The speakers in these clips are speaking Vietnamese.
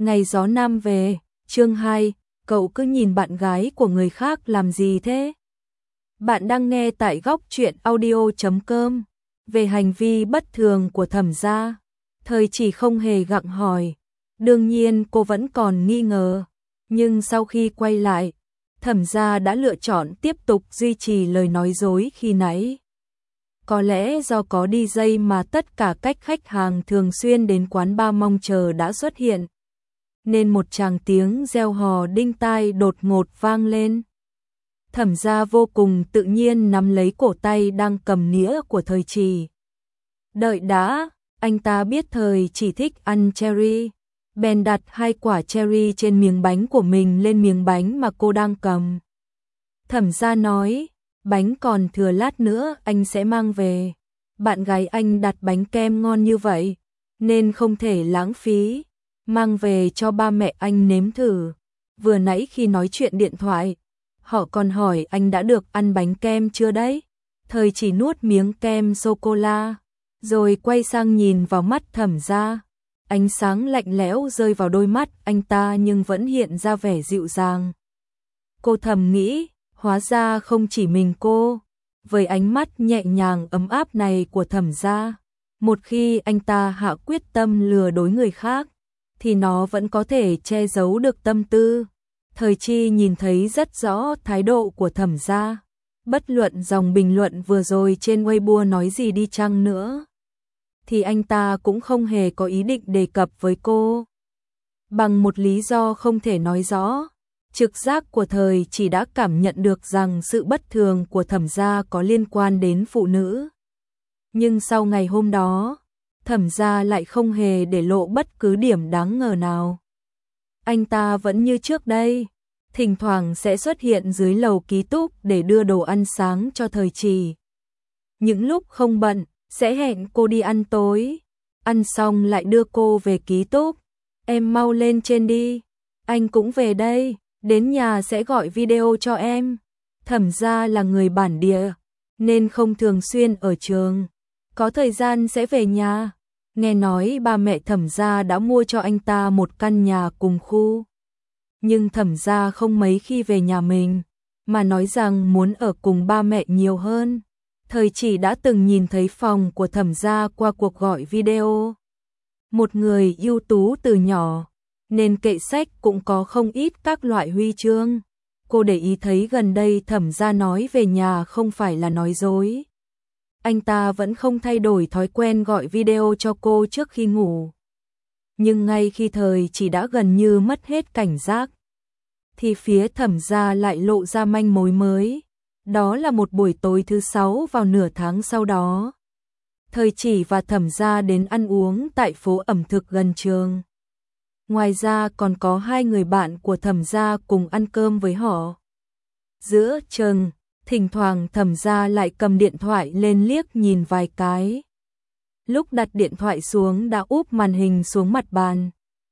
Ngày gió nam về, chương 2, cậu cứ nhìn bạn gái của người khác làm gì thế? Bạn đang nghe tại góc truyện audio.com. Về hành vi bất thường của Thẩm gia, Thời Chỉ không hề gặng hỏi. Đương nhiên cô vẫn còn nghi ngờ, nhưng sau khi quay lại, Thẩm gia đã lựa chọn tiếp tục duy trì lời nói dối khi nãy. Có lẽ do có DJ mà tất cả các khách hàng thường xuyên đến quán bar mong chờ đã xuất hiện, nên một tràng tiếng reo hò đinh tai đột ngột vang lên. Thẩm gia vô cùng tự nhiên nắm lấy cổ tay đang cầm nĩa của Thời Chỉ. Đợi đã, anh ta biết Thời Chỉ thích ăn cherry, bèn đặt 2 quả cherry trên miếng bánh của mình lên miếng bánh mà cô đang cầm. Thẩm gia nói, bánh còn thừa lát nữa anh sẽ mang về. Bạn gái anh đặt bánh kem ngon như vậy, nên không thể lãng phí. Mang về cho ba mẹ anh nếm thử. Vừa nãy khi nói chuyện điện thoại, họ còn hỏi anh đã được ăn bánh kem chưa đấy. Thời Chỉ nuốt miếng kem sô-cô-la, rồi quay sang nhìn vào mắt Thẩm gia. Ánh sáng lạnh lẽo rơi vào đôi mắt anh ta nhưng vẫn hiện ra vẻ dịu dàng. Cô thầm nghĩ, hóa ra không chỉ mình cô. Với ánh mắt nhẹ nhàng ấm áp này của Thẩm gia, một khi anh ta hạ quyết tâm lừa dối người khác, thì nó vẫn có thể che giấu được tâm tư. Thời Chi nhìn thấy rất rõ thái độ của Thẩm gia. Bất luận dòng bình luận vừa rồi trên Weibo nói gì đi chăng nữa, thì anh ta cũng không hề có ý định đề cập với cô. Bằng một lý do không thể nói rõ, trực giác của Thời Chỉ đã cảm nhận được rằng sự bất thường của Thẩm gia có liên quan đến phụ nữ. Nhưng sau ngày hôm đó, Thẩm gia lại không hề để lộ bất cứ điểm đáng ngờ nào. Anh ta vẫn như trước đây, thỉnh thoảng sẽ xuất hiện dưới lầu ký túc để đưa đồ ăn sáng cho Thời Chỉ. Những lúc không bận, sẽ hẹn cô đi ăn tối, ăn xong lại đưa cô về ký túc. Em mau lên trên đi, anh cũng về đây, đến nhà sẽ gọi video cho em. Thẩm gia là người bản địa, nên không thường xuyên ở trường, có thời gian sẽ về nhà. Nghe nói ba mẹ Thẩm gia đã mua cho anh ta một căn nhà cùng khu. Nhưng Thẩm gia không mấy khi về nhà mình, mà nói rằng muốn ở cùng ba mẹ nhiều hơn. Thời Chỉ đã từng nhìn thấy phòng của Thẩm gia qua cuộc gọi video. Một người ưu tú từ nhỏ, nên kệ sách cũng có không ít các loại huy chương. Cô để ý thấy gần đây Thẩm gia nói về nhà không phải là nói dối. Anh ta vẫn không thay đổi thói quen gọi video cho cô trước khi ngủ. Nhưng ngay khi Thời Chỉ đã gần như mất hết cảnh giác, thì phía Thẩm gia lại lộ ra manh mối mới. Đó là một buổi tối thứ 6 vào nửa tháng sau đó. Thời Chỉ và Thẩm gia đến ăn uống tại phố ẩm thực gần trường. Ngoài ra còn có 2 người bạn của Thẩm gia cùng ăn cơm với họ. Giữa chừng, thỉnh thoảng Thẩm gia lại cầm điện thoại lên liếc nhìn vài cái. Lúc đặt điện thoại xuống đã úp màn hình xuống mặt bàn.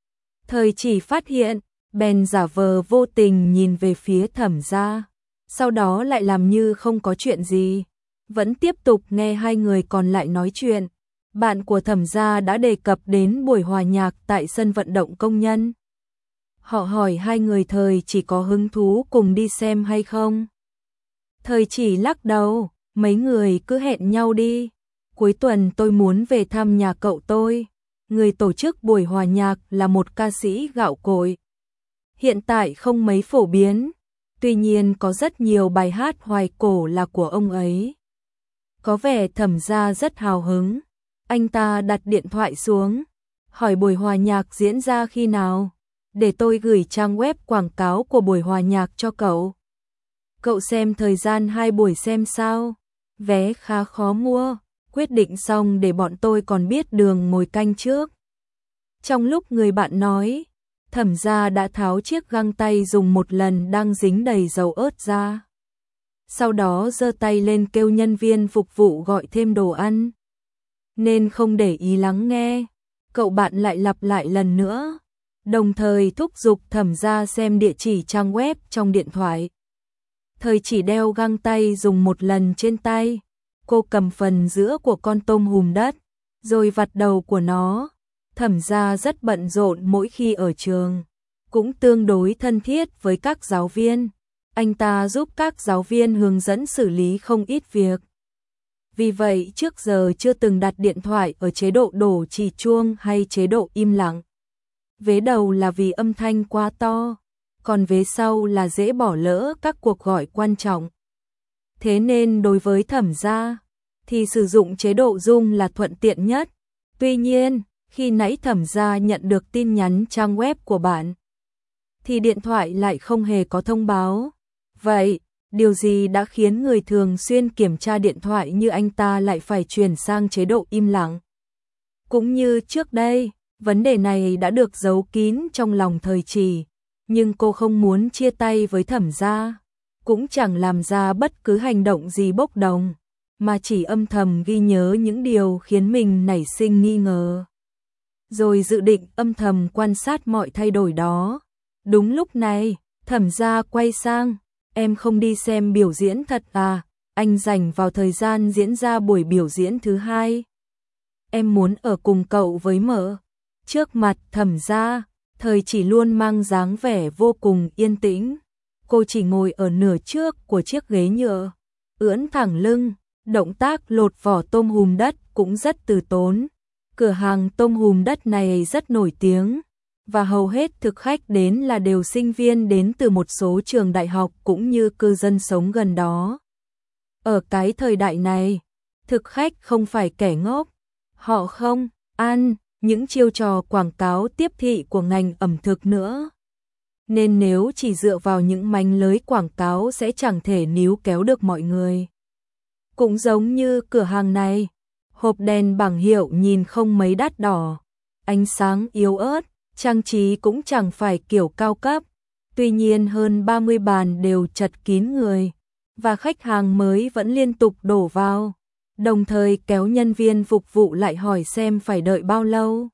Thời Chỉ phát hiện, bèn giả vờ vô tình nhìn về phía Thẩm gia, sau đó lại làm như không có chuyện gì, vẫn tiếp tục nghe 2 người còn lại nói chuyện. Bạn của Thẩm gia đã đề cập đến buổi hòa nhạc tại sân vận động công nhân. Họ hỏi 2 người Thời Chỉ có hứng thú cùng đi xem hay không. Thời Chỉ lắc đầu, mấy người cứ hẹn nhau đi. Cuối tuần tôi muốn về thăm nhà cậu tôi. Người tổ chức buổi hòa nhạc là một ca sĩ gạo cội. Hiện tại không mấy phổ biến, tuy nhiên có rất nhiều bài hát hoài cổ là của ông ấy. Có vẻ Thẩm gia rất hào hứng. Anh ta đặt điện thoại xuống, hỏi buổi hòa nhạc diễn ra khi nào, để tôi gửi trang web quảng cáo của buổi hòa nhạc cho cậu. Cậu xem thời gian 2 buổi xem sao. Vé khá khó mua, quyết định xong để bọn tôi còn biết đường ngồi canh trước. Trong lúc người bạn nói, Thẩm gia đã tháo chiếc găng tay dùng một lần đang dính đầy dầu ớt ra. Sau đó giơ tay lên kêu nhân viên phục vụ gọi thêm đồ ăn. Nên không để ý lắng nghe, cậu bạn lại lặp lại lần nữa, đồng thời thúc giục Thẩm gia xem địa chỉ trang web trong điện thoại. Thời Chỉ đeo găng tay dùng một lần trên tay, cô cầm phần giữa của con tôm hùm đất, rồi vặt đầu của nó. Thẩm gia rất bận rộn mỗi khi ở trường, cũng tương đối thân thiết với các giáo viên. Anh ta giúp các giáo viên hướng dẫn xử lý không ít việc. Vì vậy trước giờ chưa từng đặt điện thoại ở chế độ đổ chỉ chuông hay chế độ im lặng. Vế đầu là vì âm thanh quá to, còn vế sau là dễ bỏ lỡ các cuộc gọi quan trọng. Thế nên đối với Thẩm gia thì sử dụng chế độ rung là thuận tiện nhất. Tuy nhiên, khi nãy Thẩm gia nhận được tin nhắn trang web của bạn, thì điện thoại lại không hề có thông báo. Vậy, điều gì đã khiến người thường xuyên kiểm tra điện thoại như anh ta lại phải chuyển sang chế độ im lặng? Cũng như trước đây, vấn đề này đã được giấu kín trong lòng Thời Trì, nhưng cô không muốn chia tay với Thẩm gia, cũng chẳng làm ra bất cứ hành động gì bốc đồng, mà chỉ âm thầm ghi nhớ những điều khiến mình nảy sinh nghi ngờ. Rồi dự định âm thầm quan sát mọi thay đổi đó. Đúng lúc này, Thẩm gia quay sang, em không đi xem biểu diễn thật à, anh rảnh vào thời gian diễn ra buổi biểu diễn thứ hai. Em muốn ở cùng cậu với mợ. Trước mặt Thẩm gia, Thời Chỉ luôn mang dáng vẻ vô cùng yên tĩnh. Cô chỉ ngồi ở nửa trước của chiếc ghế nhựa, ưỡn thẳng lưng, động tác lột vỏ tôm hùm đất cũng rất từ tốn. Cửa hàng tôm hùm đất này rất nổi tiếng, và hầu hết thực khách đến là đều sinh viên đến từ một số trường đại học cũng như cư dân sống gần đó. Ở cái thời đại này, thực khách không phải kẻ ngốc, họ không ăn những chiêu trò quảng cáo tiếp thị của ngành ẩm thực nữa. Nên nếu chỉ dựa vào những mánh lới quảng cáo sẽ chẳng thể níu kéo được mọi người. Cũng giống như cửa hàng này, hộp đèn bảng hiệu nhìn không mấy đắt đỏ, ánh sáng yếu ớt, trang trí cũng chẳng phải kiểu cao cấp. Tuy nhiên hơn 30 bàn đều chật kín người, và khách hàng mới vẫn liên tục đổ vào, đồng thời kéo nhân viên phục vụ lại hỏi xem phải đợi bao lâu.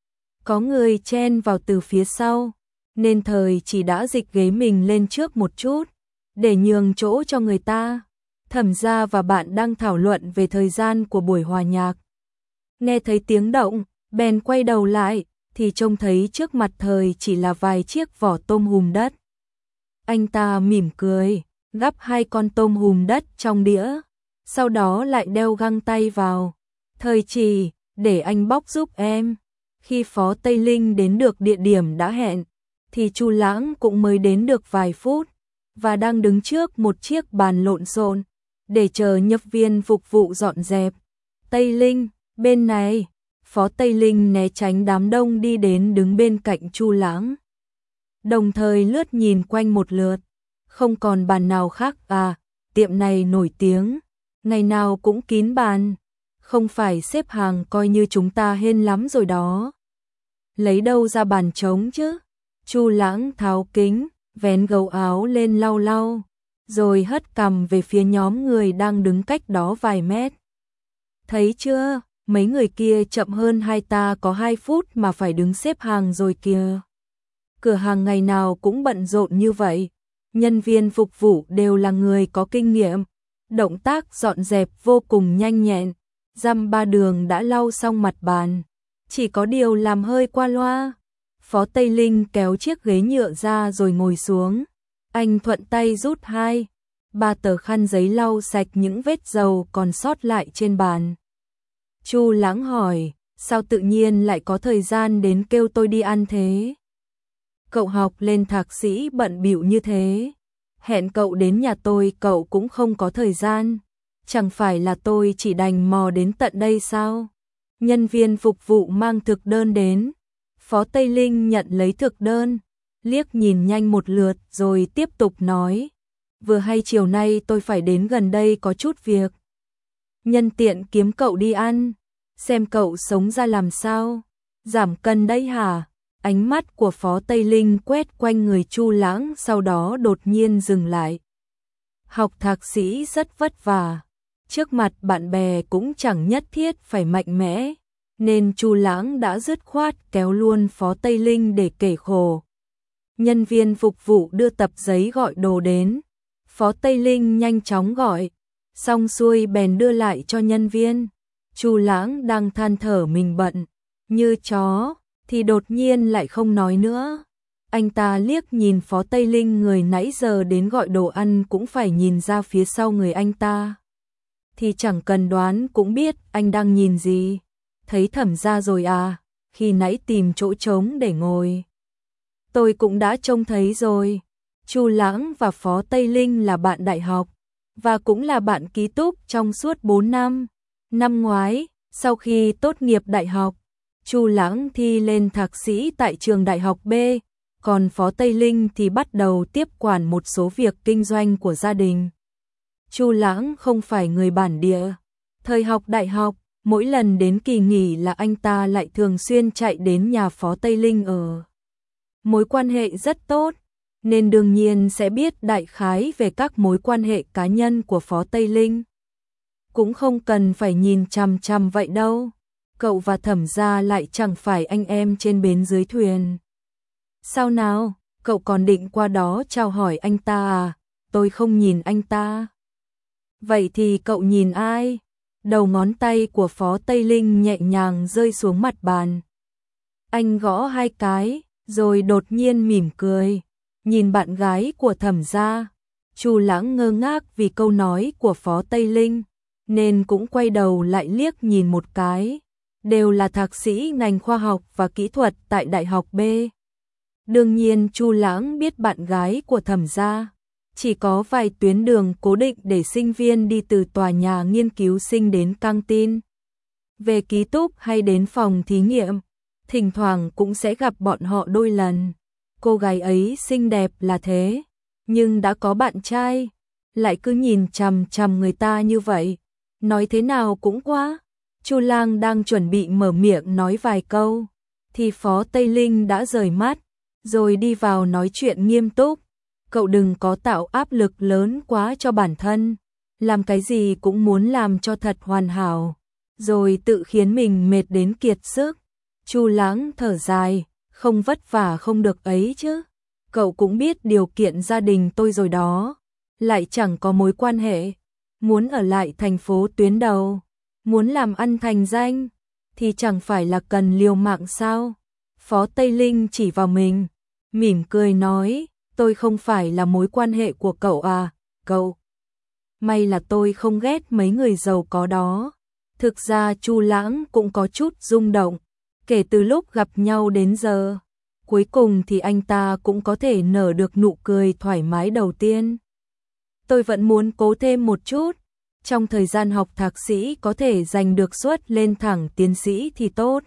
Có người chen vào từ phía sau, nên Thời chỉ đã dịch ghế mình lên trước một chút, để nhường chỗ cho người ta. Thẩm gia và bạn đang thảo luận về thời gian của buổi hòa nhạc. Nghe thấy tiếng động, bèn quay đầu lại, thì trông thấy trước mặt Thời chỉ là vài chiếc vỏ tôm hùm đất. Anh ta mỉm cười, gắp 2 con tôm hùm đất trong đĩa, sau đó lại đeo găng tay vào. Thời Trì, để anh bóc giúp em. Khi Phó Tây Linh đến được địa điểm đã hẹn, thì Chu Lãng cũng mới đến được vài phút, và đang đứng trước một chiếc bàn lộn xộn, để chờ nhập viên phục vụ dọn dẹp. Tây Linh, bên này. Phó Tây Linh né tránh đám đông đi đến đứng bên cạnh Chu Lãng. Đồng thời lướt nhìn quanh một lượt. Không còn bàn nào khác à, tiệm này nổi tiếng, ngày nào cũng kín bàn. Không phải xếp hàng coi như chúng ta hên lắm rồi đó. Lấy đâu ra bàn trống chứ? Chu Lãng tháo kính, vén gấu áo lên lau lau, rồi hất cằm về phía nhóm người đang đứng cách đó vài mét. Thấy chưa? Mấy người kia chậm hơn hai ta có 2 phút mà phải đứng xếp hàng rồi kìa. Cửa hàng ngày nào cũng bận rộn như vậy. Nhân viên phục vụ đều là người có kinh nghiệm. Động tác dọn dẹp vô cùng nhanh nhẹn. Dăm ba đường đã lau xong mặt bàn. Chỉ có điều làm hơi qua loa. Phó Tây Linh kéo chiếc ghế nhựa ra rồi ngồi xuống. Anh thuận tay rút 2, 3 tờ khăn giấy lau sạch những vết dầu còn sót lại trên bàn. Chu Lãng hỏi, sao tự nhiên lại có thời gian đến kêu tôi đi ăn thế? Cậu học lên thạc sĩ bận bịu như thế, hẹn cậu đến nhà tôi cậu cũng không có thời gian, chẳng phải là tôi chỉ đành mò đến tận đây sao? Nhân viên phục vụ mang thực đơn đến, Phó Tây Linh nhận lấy thực đơn, liếc nhìn nhanh một lượt rồi tiếp tục nói, vừa hay chiều nay tôi phải đến gần đây có chút việc. Nhân tiện kiếm cậu đi ăn, xem cậu sống ra làm sao, giảm cân đấy hả? Ánh mắt của Phó Tây Linh quét quanh người Chu Lãng sau đó đột nhiên dừng lại. Học thạc sĩ rất vất vả, trước mặt bạn bè cũng chẳng nhất thiết phải mạnh mẽ, nên Chu Lãng đã dứt khoát kéo luôn Phó Tây Linh để kể khổ. Nhân viên phục vụ đưa tập giấy gọi đồ đến, Phó Tây Linh nhanh chóng gọi, xong xuôi bèn đưa lại cho nhân viên. Chu Lãng đang than thở mình bận, như chó, thì đột nhiên lại không nói nữa. Anh ta liếc nhìn Phó Tây Linh, người nãy giờ đến gọi đồ ăn cũng phải nhìn ra phía sau người anh ta. Thì chẳng cần đoán cũng biết anh đang nhìn gì. Thấy Thẩm gia rồi à, khi nãy tìm chỗ trống để ngồi. Tôi cũng đã trông thấy rồi. Chu Lãng và Phó Tây Linh là bạn đại học, và cũng là bạn ký túc trong suốt 4 năm. Năm ngoái, sau khi tốt nghiệp đại học, Chu Lãng thi lên thạc sĩ tại trường đại học B, còn Phó Tây Linh thì bắt đầu tiếp quản một số việc kinh doanh của gia đình. Chu Lãng không phải người bản địa. Thời học đại học, mỗi lần đến kỳ nghỉ là anh ta lại thường xuyên chạy đến nhà Phó Tây Linh ở. Mối quan hệ rất tốt, nên đương nhiên sẽ biết đại khái về các mối quan hệ cá nhân của Phó Tây Linh. Cũng không cần phải nhìn chằm chằm vậy đâu. Cậu và Thẩm gia lại chẳng phải anh em trên bến dưới thuyền. Sao nào, cậu còn định qua đó chào hỏi anh ta à? Tôi không nhìn anh ta. Vậy thì cậu nhìn ai? Đầu ngón tay của Phó Tây Linh nhẹ nhàng rơi xuống mặt bàn. Anh gõ 2 cái, rồi đột nhiên mỉm cười, nhìn bạn gái của Thẩm gia. Chu Lãng ngơ ngác vì câu nói của Phó Tây Linh, nên cũng quay đầu lại liếc nhìn một cái. Đều là thạc sĩ ngành khoa học và kỹ thuật tại Đại học B. Đương nhiên Chu Lãng biết bạn gái của Thẩm gia. Chỉ có vài tuyến đường cố định để sinh viên đi từ tòa nhà nghiên cứu sinh đến căng tin, về ký túc hay đến phòng thí nghiệm. Thỉnh thoảng cũng sẽ gặp bọn họ đôi lần. Cô gái ấy xinh đẹp là thế, nhưng đã có bạn trai, lại cứ nhìn chằm chằm người ta như vậy. Nói thế nào cũng quá. Chu Lang đang chuẩn bị mở miệng nói vài câu, thì Phó Tây Linh đã rời mắt, rồi đi vào nói chuyện nghiêm túc. Cậu đừng có tạo áp lực lớn quá cho bản thân, làm cái gì cũng muốn làm cho thật hoàn hảo, rồi tự khiến mình mệt đến kiệt sức. Chu Lãng thở dài, không vất vả không được ấy chứ. Cậu cũng biết điều kiện gia đình tôi rồi đó, lại chẳng có mối quan hệ. Muốn ở lại thành phố tuyến đầu, muốn làm ăn thành danh, thì chẳng phải là cần liều mạng sao? Phó Tây Linh chỉ vào mình, mỉm cười nói, tôi không phải là mối quan hệ của cậu à, cậu. May là tôi không ghét mấy người giàu có đó. Thực ra Chu Lãng cũng có chút rung động, kể từ lúc gặp nhau đến giờ. Cuối cùng thì anh ta cũng có thể nở được nụ cười thoải mái đầu tiên. Tôi vẫn muốn cố thêm một chút, trong thời gian học thạc sĩ có thể giành được suất lên thẳng tiến sĩ thì tốt.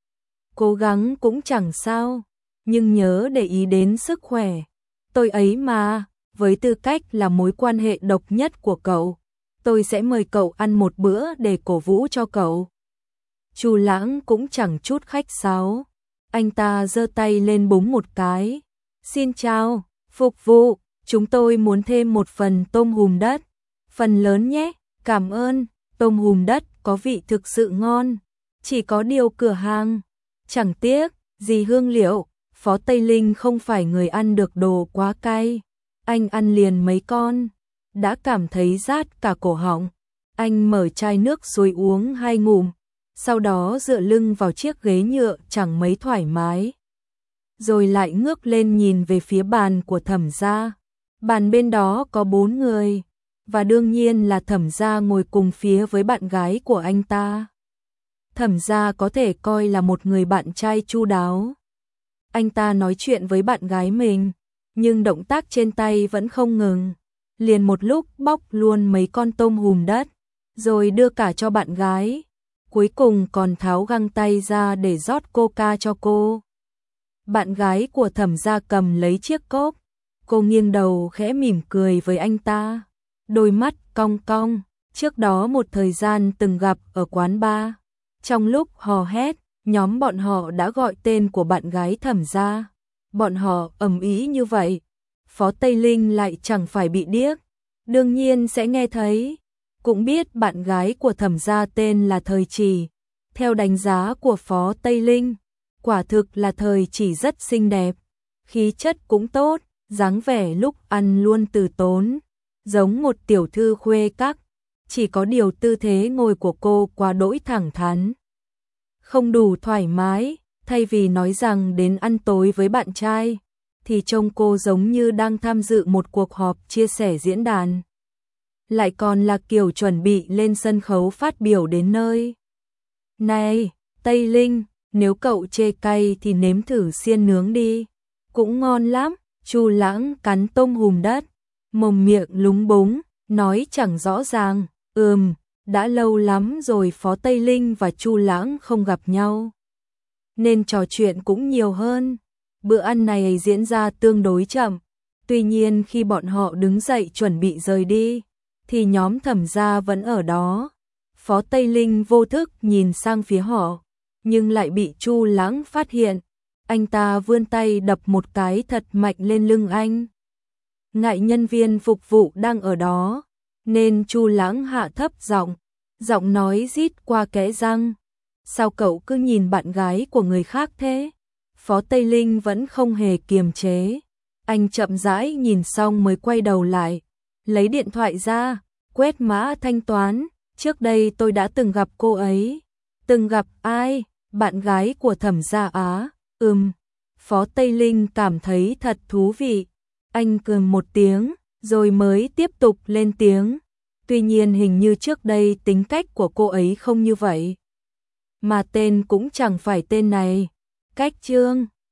Cố gắng cũng chẳng sao, nhưng nhớ để ý đến sức khỏe. Tôi ấy mà, với tư cách là mối quan hệ độc nhất của cậu, tôi sẽ mời cậu ăn một bữa để cổ vũ cho cậu. Chu Lãng cũng chẳng chút khách sáo, anh ta giơ tay lên búng một cái. Xin chào, phục vụ, chúng tôi muốn thêm một phần tôm hùm đất. Phần lớn nhé, cảm ơn. Tôm hùm đất có vị thực sự ngon, chỉ có điều cửa hàng chẳng tiếc gì hương liệu. Phó Tây Linh không phải người ăn được đồ quá cay. Anh ăn liền mấy con, đã cảm thấy rát cả cổ họng. Anh mở chai nước rồi uống 2 ngụm, sau đó dựa lưng vào chiếc ghế nhựa chẳng mấy thoải mái. Rồi lại ngước lên nhìn về phía bàn của Thẩm gia. Bàn bên đó có 4 người, và đương nhiên là Thẩm gia ngồi cùng phía với bạn gái của anh ta. Thẩm gia có thể coi là một người bạn trai chu đáo. Anh ta nói chuyện với bạn gái mình, nhưng động tác trên tay vẫn không ngừng. Liền một lúc bóc luôn mấy con tôm hùm đất, rồi đưa cả cho bạn gái. Cuối cùng còn tháo găng tay ra để rót coca cho cô. Bạn gái của Thẩm gia cầm lấy chiếc cốc. Cô nghiêng đầu khẽ mỉm cười với anh ta. Đôi mắt cong cong, trước đó một thời gian từng gặp ở quán bar. Trong lúc hò hét, nhóm bọn họ đã gọi tên của bạn gái Thẩm gia. Bọn họ ầm ĩ như vậy, Phó Tây Linh lại chẳng phải bị điếc, đương nhiên sẽ nghe thấy. Cũng biết bạn gái của Thẩm gia tên là Thời Chỉ. Theo đánh giá của Phó Tây Linh, quả thực là Thời Chỉ rất xinh đẹp, khí chất cũng tốt, dáng vẻ lúc ăn luôn từ tốn, giống một tiểu thư khuê các. Chỉ có điều tư thế ngồi của cô quá đỗi thẳng thắn, không đủ thoải mái, thay vì nói rằng đến ăn tối với bạn trai, thì trông cô giống như đang tham dự một cuộc họp chia sẻ diễn đàn. Lại còn là kiểu chuẩn bị lên sân khấu phát biểu đến nơi. Này, Tây Linh, nếu cậu chê cay thì nếm thử xiên nướng đi, cũng ngon lắm. Chu Lãng cắn tôm hùm đất, mồm miệng lúng búng, nói chẳng rõ ràng. Đã lâu lắm rồi Phó Tây Linh và Chu Lãng không gặp nhau, nên trò chuyện cũng nhiều hơn. Bữa ăn này diễn ra tương đối chậm, tuy nhiên khi bọn họ đứng dậy chuẩn bị rời đi, thì nhóm Thẩm gia vẫn ở đó. Phó Tây Linh vô thức nhìn sang phía họ, nhưng lại bị Chu Lãng phát hiện. Anh ta vươn tay đập một cái thật mạnh lên lưng anh. Ngại nhân viên phục vụ đang ở đó, nên Chu Lãng hạ thấp giọng nói rít qua kẽ răng. Sao cậu cứ nhìn bạn gái của người khác thế? Phó Tây Linh vẫn không hề kiềm chế. Anh chậm rãi nhìn xong mới quay đầu lại, lấy điện thoại ra, quét mã thanh toán. Trước đây tôi đã từng gặp cô ấy. Từng gặp ai? Bạn gái của Thẩm gia á? Phó Tây Linh cảm thấy thật thú vị. Anh cười một tiếng, rồi mới tiếp tục lên tiếng. Tuy nhiên hình như trước đây tính cách của cô ấy không như vậy. Mà tên cũng chẳng phải tên này. Cách Trương.